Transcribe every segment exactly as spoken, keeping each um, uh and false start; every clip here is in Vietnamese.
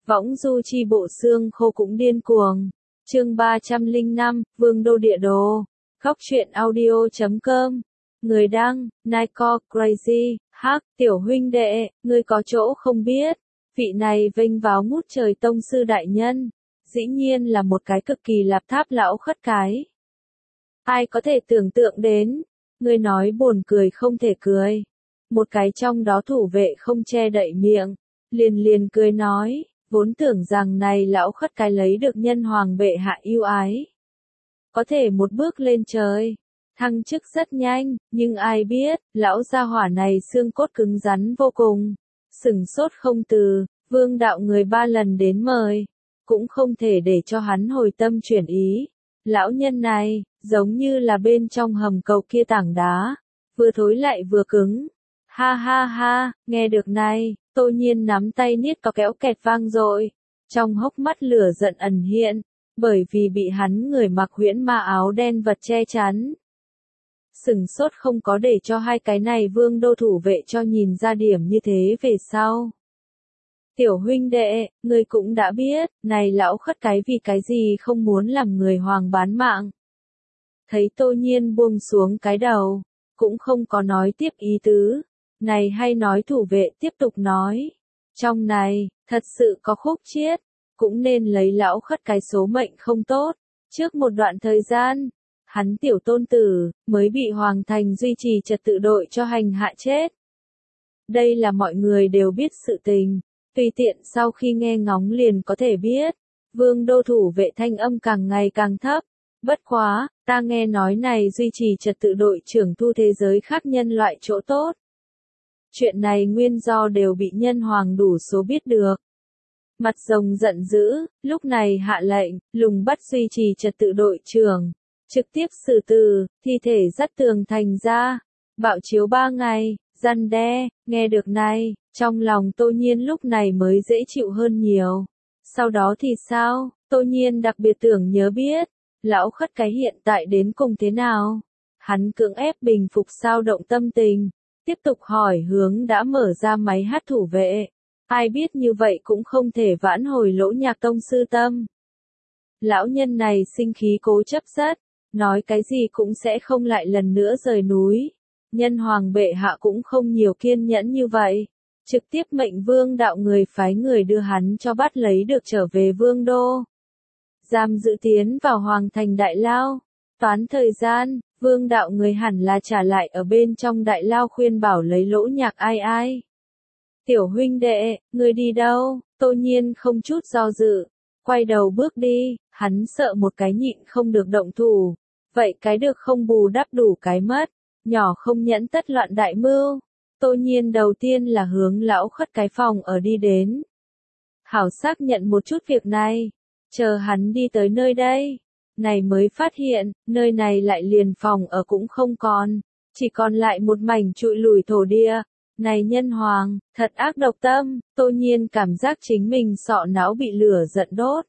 Võng du chi bộ xương khô cũng điên cuồng. Chương ba trăm lẻ năm, Vương đô địa đồ. Góc truyện audio chấm com. Người đăng, Nico Crazy, hắc, tiểu huynh đệ, ngươi có chỗ không biết. Vị này vênh váo ngút trời tông sư đại nhân. Dĩ nhiên là một cái cực kỳ lạp tháp lão khất cái. Ai có thể tưởng tượng đến. Ngươi nói buồn cười không thể cười. Một cái trong đó thủ vệ không che đậy miệng. Liền liền cười nói. Vốn tưởng rằng này lão khất cái lấy được nhân hoàng bệ hạ yêu ái. Có thể một bước lên trời. Thăng chức rất nhanh, nhưng ai biết, lão gia hỏa này xương cốt cứng rắn vô cùng. Sửng sốt không từ, vương đạo người ba lần đến mời. Cũng không thể để cho hắn hồi tâm chuyển ý. Lão nhân này, giống như là bên trong hầm cầu kia tảng đá. Vừa thối lại vừa cứng. Ha ha ha, nghe được này, Tô Nhiên nắm tay niết có kéo kẹt vang dội. Trong hốc mắt lửa giận ẩn hiện, bởi vì bị hắn người mặc huyễn ma áo đen vật che chắn. Sửng sốt không có để cho hai cái này vương đô thủ vệ cho nhìn ra điểm như thế về sau. Tiểu huynh đệ, ngươi cũng đã biết, này lão khất cái vì cái gì không muốn làm người hoàng bán mạng. Thấy Tô Nhiên buông xuống cái đầu, cũng không có nói tiếp ý tứ. Này hay nói thủ vệ tiếp tục nói. Trong này, thật sự có khúc chiết, cũng nên lấy lão khất cái số mệnh không tốt. Trước một đoạn thời gian, hắn tiểu tôn tử, mới bị Hoàng Thành duy trì trật tự đội cho hành hạ chết. Đây là mọi người đều biết sự tình, tùy tiện sau khi nghe ngóng liền có thể biết. Vương đô thủ vệ thanh âm càng ngày càng thấp. Bất quá, ta nghe nói này duy trì trật tự đội trưởng thu thế giới khác nhân loại chỗ tốt. Chuyện này nguyên do đều bị nhân hoàng đủ số biết được. Mặt rồng giận dữ, lúc này hạ lệnh, lùng bắt duy trì trật tự đội trưởng. Trực tiếp xử tử, thi thể dắt tường thành ra. Bạo chiếu ba ngày, răn đe, nghe được này, trong lòng Tô Nhiên lúc này mới dễ chịu hơn nhiều. Sau đó thì sao, Tô Nhiên đặc biệt tưởng nhớ biết, lão khất cái hiện tại đến cùng thế nào. Hắn cưỡng ép bình phục sao động tâm tình. Tiếp tục hỏi hướng đã mở ra máy hát thủ vệ. Ai biết như vậy cũng không thể vãn hồi lỗ nhạc tông sư tâm. Lão nhân này sinh khí cố chấp rất, nói cái gì cũng sẽ không lại lần nữa rời núi. Nhân hoàng bệ hạ cũng không nhiều kiên nhẫn như vậy. Trực tiếp mệnh vương đạo người phái người đưa hắn cho bắt lấy được trở về vương đô. Giam giữ tiến vào hoàng thành đại lao. Toán thời gian. Vương đạo người hẳn là trả lại ở bên trong đại lao khuyên bảo lấy lỗ nhạc ai ai. Tiểu huynh đệ, người đi đâu? Tô Nhiên không chút do dự. Quay đầu bước đi, hắn sợ một cái nhịn không được động thủ. Vậy cái được không bù đắp đủ cái mất. Nhỏ không nhẫn tất loạn đại mưu. Tô Nhiên đầu tiên là hướng lão khất cái phòng ở đi đến. Hảo xác nhận một chút việc này. Chờ hắn đi tới nơi đây. Này mới phát hiện, nơi này lại liền phòng ở cũng không còn, chỉ còn lại một mảnh trụi lùi thổ địa. Này nhân hoàng, thật ác độc tâm, Tô Nhiên cảm giác chính mình sọ não bị lửa giận đốt.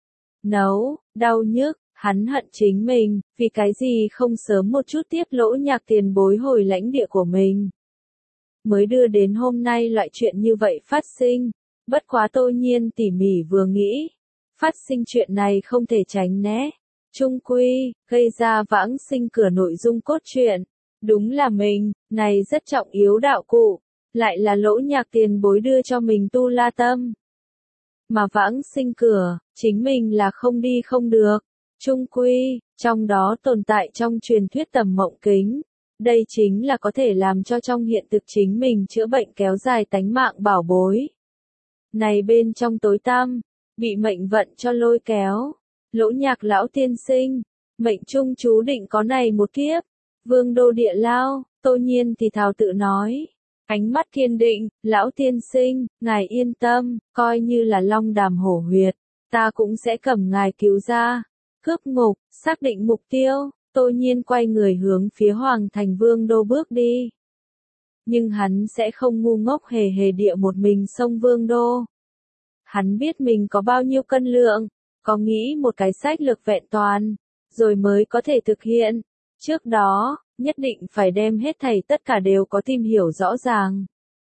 Nấu, đau nhức, hắn hận chính mình, vì cái gì không sớm một chút tiếp lỗ nhạc tiền bối hồi lãnh địa của mình. Mới đưa đến hôm nay loại chuyện như vậy phát sinh, bất quá Tô Nhiên tỉ mỉ vừa nghĩ. Phát sinh chuyện này không thể tránh né. Trung quy, gây ra vãng sinh cửa nội dung cốt truyện. Đúng là mình, này rất trọng yếu đạo cụ. Lại là lỗ nhạc tiền bối đưa cho mình tu la tâm. Mà vãng sinh cửa, chính mình là không đi không được. Trung quy, trong đó tồn tại trong truyền thuyết tầm mộng kính. Đây chính là có thể làm cho trong hiện thực chính mình chữa bệnh kéo dài tánh mạng bảo bối. Này bên trong tối tăm, bị mệnh vận cho lôi kéo. Lỗ nhạc lão tiên sinh, mệnh trung chú định có này một kiếp. Vương đô địa lao, Tô Nhiên thì thào tự nói. Ánh mắt kiên định, lão tiên sinh, ngài yên tâm, coi như là long đàm hổ huyệt. Ta cũng sẽ cầm ngài cứu ra. Cướp ngục, xác định mục tiêu, Tô Nhiên quay người hướng phía hoàng thành vương đô bước đi. Nhưng hắn sẽ không ngu ngốc hề hề địa một mình xông vương đô. Hắn biết mình có bao nhiêu cân lượng. Có nghĩ một cái sách lược vẹn toàn, rồi mới có thể thực hiện. Trước đó, nhất định phải đem hết thảy tất cả đều có tìm hiểu rõ ràng.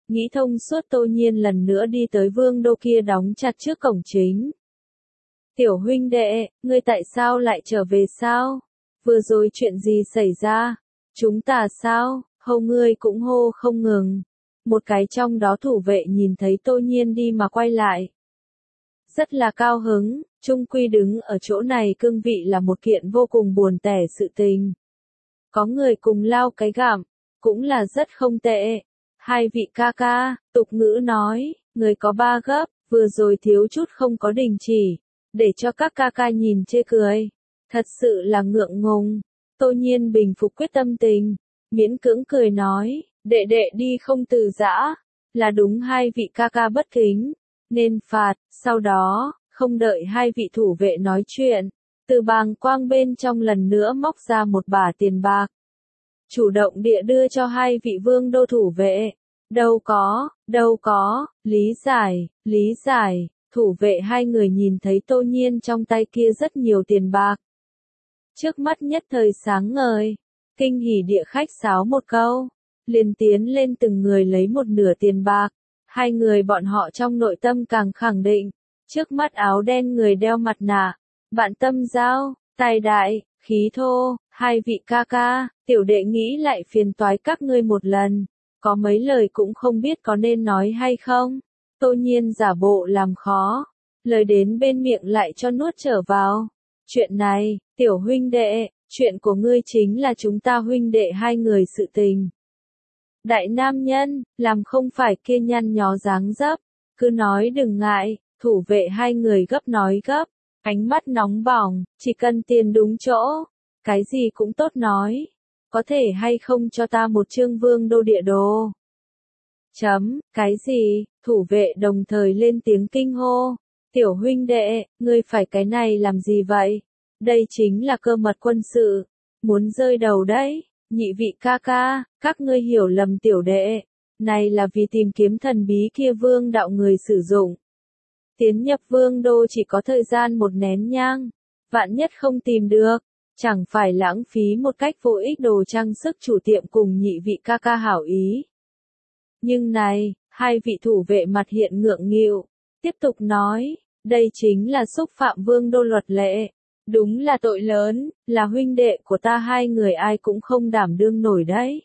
Nghĩ thông suốt Tô Nhiên lần nữa đi tới vương đô kia đóng chặt trước cổng chính. Tiểu huynh đệ, ngươi tại sao lại trở về sao? Vừa rồi chuyện gì xảy ra? Chúng ta sao? Hầu ngươi cũng hô không ngừng. Một cái trong đó thủ vệ nhìn thấy Tô Nhiên đi mà quay lại. Rất là cao hứng, chung quy đứng ở chỗ này cương vị là một kiện vô cùng buồn tẻ sự tình. Có người cùng lao cái gặm, cũng là rất không tệ. Hai vị ca ca, tục ngữ nói, người có ba gấp, vừa rồi thiếu chút không có đình chỉ, để cho các ca ca nhìn chê cười. Thật sự là ngượng ngùng. Tô Nhiên bình phục quyết tâm tình, miễn cưỡng cười nói, đệ đệ đi không từ giã, là đúng hai vị ca ca bất kính, nên phạt. Sau đó, không đợi hai vị thủ vệ nói chuyện, từ bàng quang bên trong lần nữa móc ra một bả tiền bạc. Chủ động địa đưa cho hai vị vương đô thủ vệ. Đâu có, đâu có, lý giải, lý giải. Thủ vệ hai người nhìn thấy Tô Nhiên trong tay kia rất nhiều tiền bạc. Trước mắt nhất thời sáng ngời, kinh hỉ địa khách sáo một câu, liền tiến lên từng người lấy một nửa tiền bạc. Hai người bọn họ trong nội tâm càng khẳng định, trước mắt áo đen người đeo mặt nạ, bạn tâm giao, tài đại, khí thô, hai vị ca ca, tiểu đệ nghĩ lại phiền toái các ngươi một lần, có mấy lời cũng không biết có nên nói hay không. Tô Nhiên giả bộ làm khó, lời đến bên miệng lại cho nuốt trở vào. Chuyện này, tiểu huynh đệ, chuyện của ngươi chính là chúng ta huynh đệ hai người sự tình. Đại nam nhân, làm không phải kia nhăn nhó dáng dấp, cứ nói đừng ngại. Thủ vệ hai người gấp nói gấp, ánh mắt nóng bỏng, chỉ cần tiền đúng chỗ, cái gì cũng tốt nói, có thể hay không cho ta một chương vương đô địa đồ. Chấm, cái gì? Thủ vệ đồng thời lên tiếng kinh hô. Tiểu huynh đệ, ngươi phải cái này làm gì vậy? Đây chính là cơ mật quân sự, muốn rơi đầu đấy. Nhị vị ca ca, các ngươi hiểu lầm tiểu đệ, này là vì tìm kiếm thần bí kia vương đạo người sử dụng. Tiến nhập vương đô chỉ có thời gian một nén nhang, vạn nhất không tìm được, chẳng phải lãng phí một cách vô ích đồ trang sức chủ tiệm cùng nhị vị ca ca hảo ý. Nhưng này, hai vị thủ vệ mặt hiện ngượng nghịu, tiếp tục nói, đây chính là xúc phạm vương đô luật lệ, đúng là tội lớn, là huynh đệ của ta hai người ai cũng không đảm đương nổi đấy.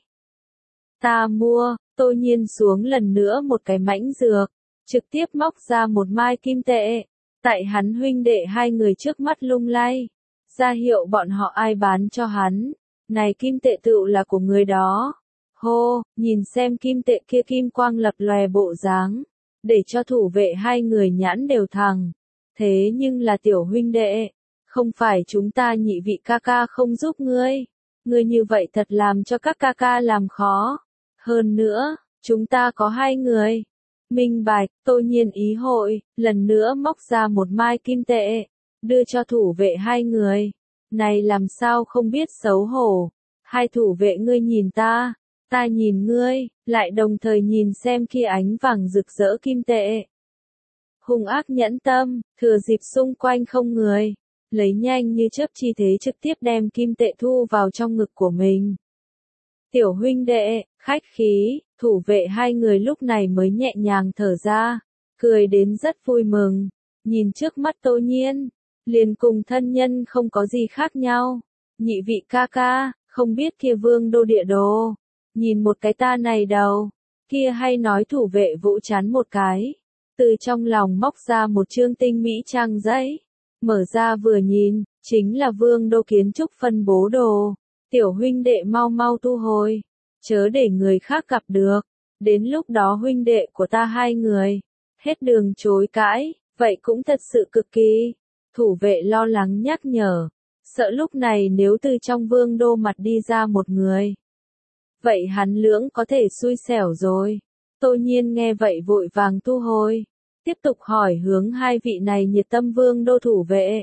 Ta mua. Tô Nhiên xuống lần nữa một cái mãnh dược, trực tiếp móc ra một mai kim tệ, tại hắn huynh đệ hai người trước mắt lung lay, ra hiệu bọn họ ai bán cho hắn, này kim tệ tựu là của người đó. Hô, nhìn xem kim tệ kia kim quang lập lòe bộ dáng, để cho thủ vệ hai người nhãn đều thẳng. Thế nhưng là tiểu huynh đệ, không phải chúng ta nhị vị ca ca không giúp ngươi, ngươi như vậy thật làm cho các ca ca làm khó. Hơn nữa, chúng ta có hai người. Minh bạch, Tô Nhiên ý hội, lần nữa móc ra một mai kim tệ, đưa cho thủ vệ hai người. Này làm sao không biết xấu hổ. Hai thủ vệ ngươi nhìn ta, ta nhìn ngươi, lại đồng thời nhìn xem kia ánh vàng rực rỡ kim tệ. Hung ác nhẫn tâm, thừa dịp xung quanh không người, lấy nhanh như chớp chi thế trực tiếp đem kim tệ thu vào trong ngực của mình. Tiểu huynh đệ, khách khí, thủ vệ hai người lúc này mới nhẹ nhàng thở ra, cười đến rất vui mừng, nhìn trước mắt Tô Nhiên, liền cùng thân nhân không có gì khác nhau. Nhị vị ca ca, không biết kia vương đô địa đồ, nhìn một cái ta này đầu, kia hay nói thủ vệ vũ chán một cái, từ trong lòng móc ra một chương tinh mỹ trang giấy, mở ra vừa nhìn, chính là vương đô kiến trúc phân bố đồ. Tiểu huynh đệ mau mau thu hồi, chớ để người khác gặp được, đến lúc đó huynh đệ của ta hai người, hết đường chối cãi, vậy cũng thật sự cực kỳ. Thủ vệ lo lắng nhắc nhở, sợ lúc này nếu từ trong vương đô mặt đi ra một người, vậy hắn lưỡng có thể xui xẻo rồi. Tô Nhiên nghe vậy vội vàng thu hồi, tiếp tục hỏi hướng hai vị này nhiệt tâm vương đô thủ vệ.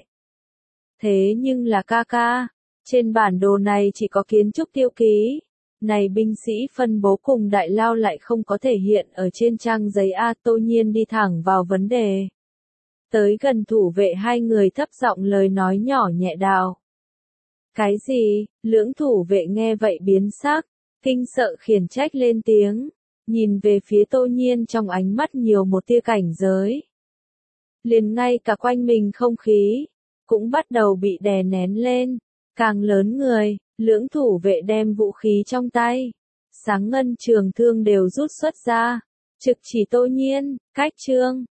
Thế nhưng là ca ca, trên bản đồ này chỉ có kiến trúc tiêu ký, này binh sĩ phân bố cùng đại lao lại không có thể hiện ở trên trang giấy A. Tô Nhiên đi thẳng vào vấn đề. Tới gần thủ vệ hai người thấp giọng lời nói nhỏ nhẹ đạo. Cái gì? Lưỡng thủ vệ nghe vậy biến sắc, kinh sợ khiển trách lên tiếng. nhìn về phía Tô Nhiên trong ánh mắt nhiều một tia cảnh giới. Liền ngay cả quanh mình không khí, cũng bắt đầu bị đè nén lên, càng lớn người, lưỡng thủ vệ đem vũ khí trong tay, sáng ngân trường thương đều rút xuất ra, trực chỉ Tô Nhiên, cách trương.